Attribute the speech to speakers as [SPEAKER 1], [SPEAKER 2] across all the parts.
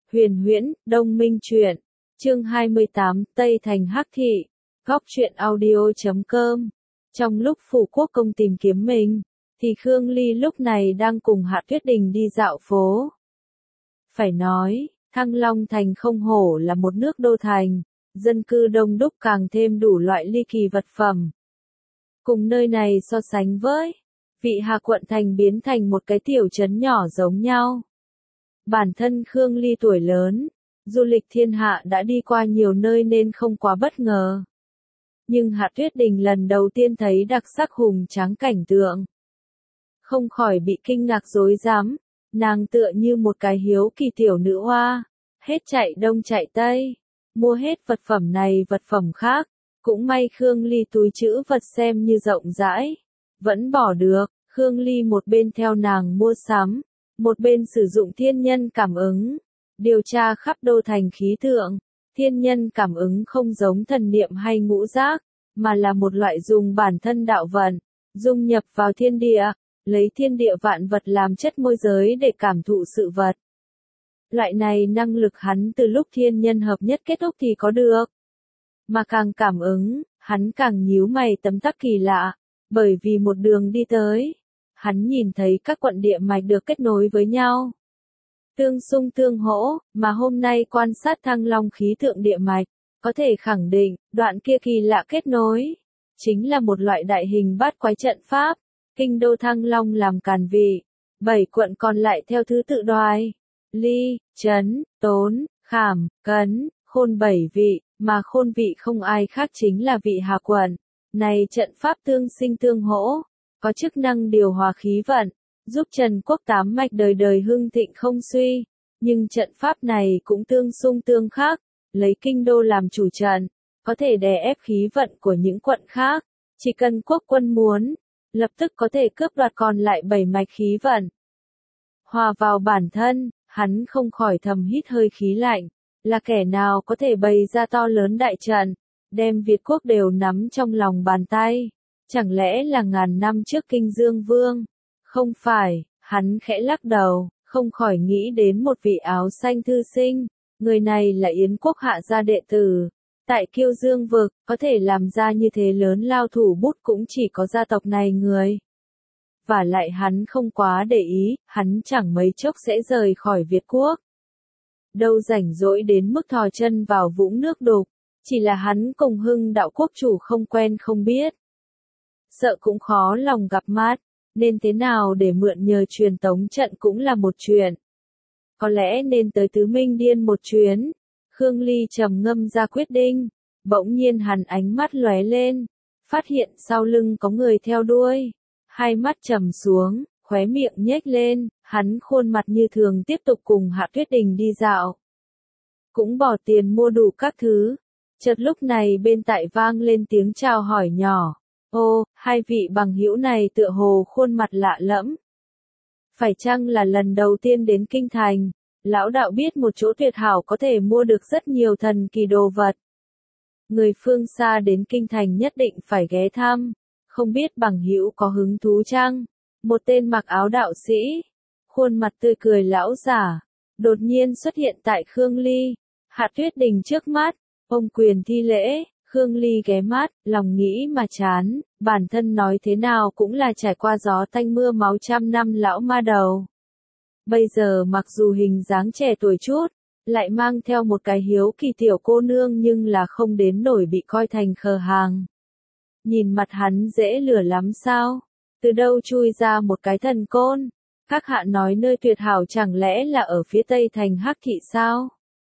[SPEAKER 1] Huyền huyễn, Đông Minh truyện. Chương 28, Tây Thành Hắc Thị. Góc truyện audio.com. Trong lúc phủ quốc công tìm kiếm mình, thì Khương Ly lúc này đang cùng Hạ Tuyết Đình đi dạo phố. Phải nói, Thăng Long Thành không hổ là một nước đô thành, dân cư đông đúc càng thêm đủ loại ly kỳ vật phẩm. Cùng nơi này so sánh với, Vị Hà quận thành biến thành một cái tiểu trấn nhỏ giống nhau. Bản thân Khương Ly tuổi lớn, du lịch thiên hạ đã đi qua nhiều nơi nên không quá bất ngờ. Nhưng Hạ Tuyết Đình lần đầu tiên thấy đặc sắc hùng tráng cảnh tượng, không khỏi bị kinh ngạc rối rắm, nàng tựa như một cái hiếu kỳ tiểu nữ hoa, hết chạy đông chạy tây, mua hết vật phẩm này vật phẩm khác, cũng may Khương Ly túi trữ vật xem như rộng rãi, vẫn bỏ được. Khương Ly một bên theo nàng mua sắm, một bên sử dụng thiên nhân cảm ứng, điều tra khắp đô thành khí tượng. Thiên nhân cảm ứng không giống thần niệm hay ngũ giác, mà là một loại dùng bản thân đạo vận, dung nhập vào thiên địa, lấy thiên địa vạn vật làm chất môi giới để cảm thụ sự vật. Loại này năng lực hắn từ lúc thiên nhân hợp nhất kết thúc thì có được. Mà càng cảm ứng, hắn càng nhíu mày tấm tắc kỳ lạ, bởi vì một đường đi tới, hắn nhìn thấy các quận địa mạch được kết nối với nhau. Tương xung tương hỗ, mà hôm nay quan sát Thăng Long khí tượng địa mạch, có thể khẳng định, đoạn kia kỳ lạ kết nối, chính là một loại đại hình bát quái trận pháp, kinh đô Thăng Long làm càn vị, 7 quận còn lại theo thứ tự Đoài, Ly, Trấn, Tốn, Khảm, Cấn, Khôn 7 vị, mà Khôn vị không ai khác chính là Vị Hà quận. Này trận pháp tương sinh tương hỗ, có chức năng điều hòa khí vận, giúp Trần quốc 8 mạch đời đời hưng thịnh không suy, nhưng trận pháp này cũng tương xung tương khắc, lấy kinh đô làm chủ trận, có thể đè ép khí vận của những quận khác, chỉ cần quốc quân muốn, lập tức có thể cướp đoạt còn lại 7 mạch khí vận. Hòa vào bản thân, hắn không khỏi thầm hít hơi khí lạnh, là kẻ nào có thể bày ra to lớn đại trận, đem Việt quốc đều nắm trong lòng bàn tay, chẳng lẽ là ngàn năm trước Kinh Dương Vương? Không phải, hắn khẽ lắc đầu, không khỏi nghĩ đến một vị áo xanh thư sinh, người này là Yến quốc Hạ gia đệ tử, tại Kiêu Dương vực, có thể làm ra như thế lớn lao thủ bút cũng chỉ có gia tộc này người. Và lại hắn không quá để ý, hắn chẳng mấy chốc sẽ rời khỏi Việt quốc. Đâu rảnh rỗi đến mức thò chân vào vũng nước đục, chỉ là hắn cùng Hưng đạo quốc chủ không quen không biết. Sợ cũng khó lòng gặp mắt, nên thế nào để mượn nhờ truyền tống trận cũng là một chuyện. Có lẽ nên tới Tứ Minh Điên một chuyến. Khương Ly trầm ngâm ra quyết định, bỗng nhiên hắn ánh mắt lóe lên, phát hiện sau lưng có người theo đuôi, hai mắt trầm xuống, khóe miệng nhếch lên, hắn khuôn mặt như thường tiếp tục cùng Hạ Tuyết Đình đi dạo. Cũng bỏ tiền mua đủ các thứ. Chợt lúc này bên tai vang lên tiếng chào hỏi nhỏ. Ô, hai vị bằng hữu này tựa hồ khuôn mặt lạ lẫm. Phải chăng là lần đầu tiên đến Kinh Thành, lão đạo biết một chỗ tuyệt hảo có thể mua được rất nhiều thần kỳ đồ vật. Người phương xa đến Kinh Thành nhất định phải ghé thăm, không biết bằng hữu có hứng thú chăng? Một tên mặc áo đạo sĩ, khuôn mặt tươi cười lão giả, đột nhiên xuất hiện tại Khương Ly, Hạ Tuyết Đình trước mắt, ôm quyền thi lễ. Khương Ly ghé mắt, lòng nghĩ mà chán, bản thân nói thế nào cũng là trải qua gió tanh mưa máu trăm năm lão ma đầu. Bây giờ mặc dù hình dáng trẻ tuổi chút, lại mang theo một cái hiếu kỳ tiểu cô nương nhưng là không đến nổi bị coi thành khờ hàng. Nhìn mặt hắn dễ lừa lắm sao? Từ đâu chui ra một cái thần côn? Các hạ nói nơi tuyệt hảo chẳng lẽ là ở phía tây thành Hắc Thị sao?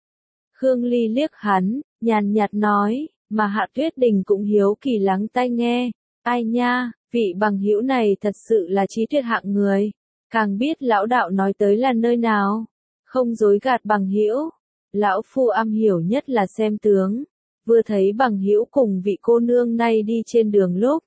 [SPEAKER 1] Khương Ly liếc hắn, nhàn nhạt nói. Mà Hạ Tuyết Đình cũng hiếu kỳ lắng tai nghe, ai nha, vị bằng hữu này thật sự là trí tuyệt hạng người, càng biết lão đạo nói tới là nơi nào, không dối gạt bằng hữu, lão phu am hiểu nhất là xem tướng, vừa thấy bằng hữu cùng vị cô nương này đi trên đường lúc,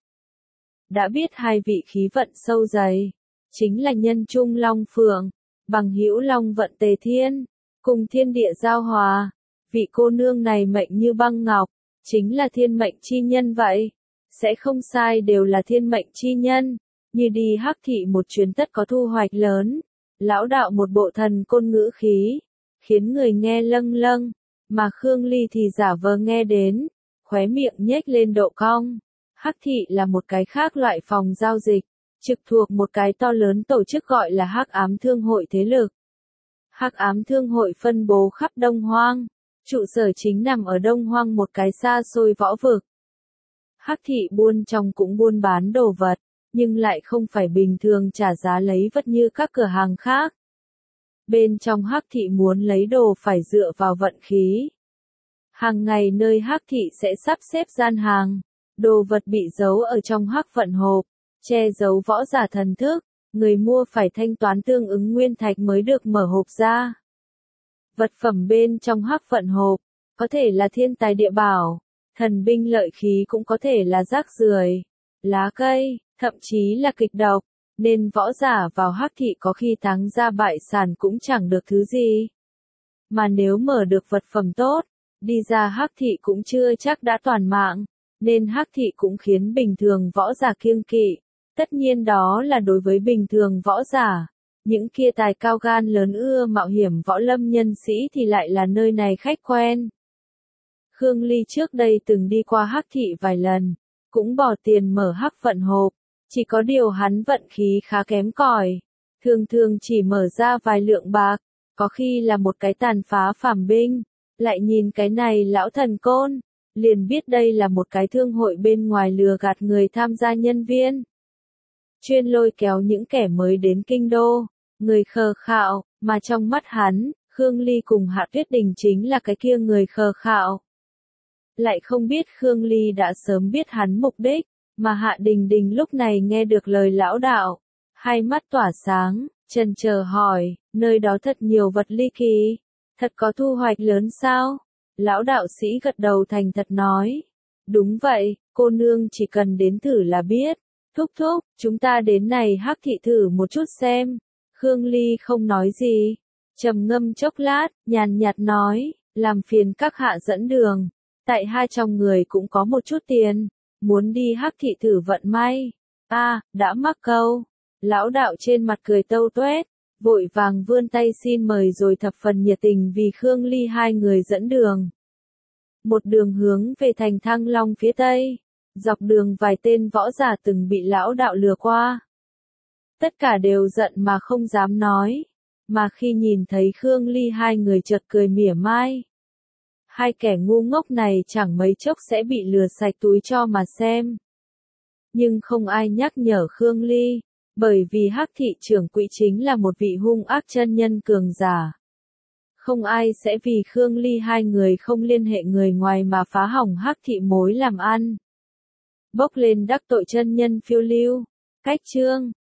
[SPEAKER 1] đã biết hai vị khí vận sâu dày, chính là nhân trung long phượng, bằng hữu long vận tề thiên, cùng thiên địa giao hòa, vị cô nương này mệnh như băng ngọc. Chính là thiên mệnh chi nhân vậy, sẽ không sai đều là thiên mệnh chi nhân, như đi Hắc Thị một chuyến tất có thu hoạch lớn, lão đạo một bộ thần côn ngữ khí, khiến người nghe lâng lâng, mà Khương Ly thì giả vờ nghe đến, khóe miệng nhếch lên độ cong. Hắc thị là một cái khác loại phòng giao dịch, trực thuộc một cái to lớn tổ chức gọi là Hắc Ám Thương hội thế lực. Hắc Ám Thương hội phân bố khắp Đông Hoang, trụ sở chính nằm ở Đông Hoang một cái xa xôi võ vực. Hắc thị buôn trong cũng buôn bán đồ vật, nhưng lại không phải bình thường trả giá lấy vật như các cửa hàng khác. Bên trong Hắc thị muốn lấy đồ phải dựa vào vận khí. Hàng ngày nơi Hắc thị sẽ sắp xếp gian hàng, đồ vật bị giấu ở trong Hắc vận hộp, che giấu võ giả thần thức, người mua phải thanh toán tương ứng nguyên thạch mới được mở hộp ra. Vật phẩm bên trong Hắc vận hộp, có thể là thiên tài địa bảo, thần binh lợi khí cũng có thể là rác rưởi, lá cây, thậm chí là kịch độc, nên võ giả vào Hắc thị có khi thắng ra bại sản cũng chẳng được thứ gì. Mà nếu mở được vật phẩm tốt, đi ra Hắc thị cũng chưa chắc đã toàn mạng, nên Hắc thị cũng khiến bình thường võ giả kiêng kỵ. Tất nhiên đó là đối với bình thường võ giả, những kia tài cao gan lớn ưa mạo hiểm võ lâm nhân sĩ thì lại là nơi này khách quen. Khương Ly trước đây từng đi qua Hắc thị vài lần, cũng bỏ tiền mở Hắc vận hộp, chỉ có điều hắn vận khí khá kém cỏi, thường thường chỉ mở ra vài lượng bạc, có khi là một cái tàn phá phàm binh, lại nhìn cái này lão thần côn, liền biết đây là một cái thương hội bên ngoài lừa gạt người tham gia nhân viên. Chuyên lôi kéo những kẻ mới đến kinh đô, người khờ khạo, mà trong mắt hắn, Khương Ly cùng Hạ Tuyết Đình chính là cái kia người khờ khạo. Lại không biết Khương Ly đã sớm biết hắn mục đích, mà Hạ Đình Đình lúc này nghe được lời lão đạo, hai mắt tỏa sáng, chần chờ hỏi, nơi đó thật nhiều vật ly kỳ, thật có thu hoạch lớn sao? Lão đạo sĩ gật đầu thành thật nói, đúng vậy, cô nương chỉ cần đến thử là biết. Thúc thúc, chúng ta đến này Hắc thị thử một chút xem. Khương Ly không nói gì, trầm ngâm chốc lát, nhàn nhạt nói, làm phiền các hạ dẫn đường. Tại hai trong người cũng có một chút tiền, muốn đi Hắc thị thử vận may. Đã mắc câu. Lão đạo trên mặt cười tâu tuét, vội vàng vươn tay xin mời rồi thập phần nhiệt tình vì Khương Ly hai người dẫn đường. Một đường hướng về thành Thăng Long phía tây. Dọc đường vài tên võ giả từng bị lão đạo lừa qua. Tất cả đều giận mà không dám nói, mà khi nhìn thấy Khương Ly hai người chợt cười mỉa mai. Hai kẻ ngu ngốc này chẳng mấy chốc sẽ bị lừa sạch túi cho mà xem. Nhưng không ai nhắc nhở Khương Ly, bởi vì Hắc thị trưởng quỹ chính là một vị hung ác chân nhân cường giả. Không ai sẽ vì Khương Ly hai người không liên hệ người ngoài mà phá hỏng Hắc thị mối làm ăn. Bốc lên đắc tội chân nhân phiêu lưu. Cách chương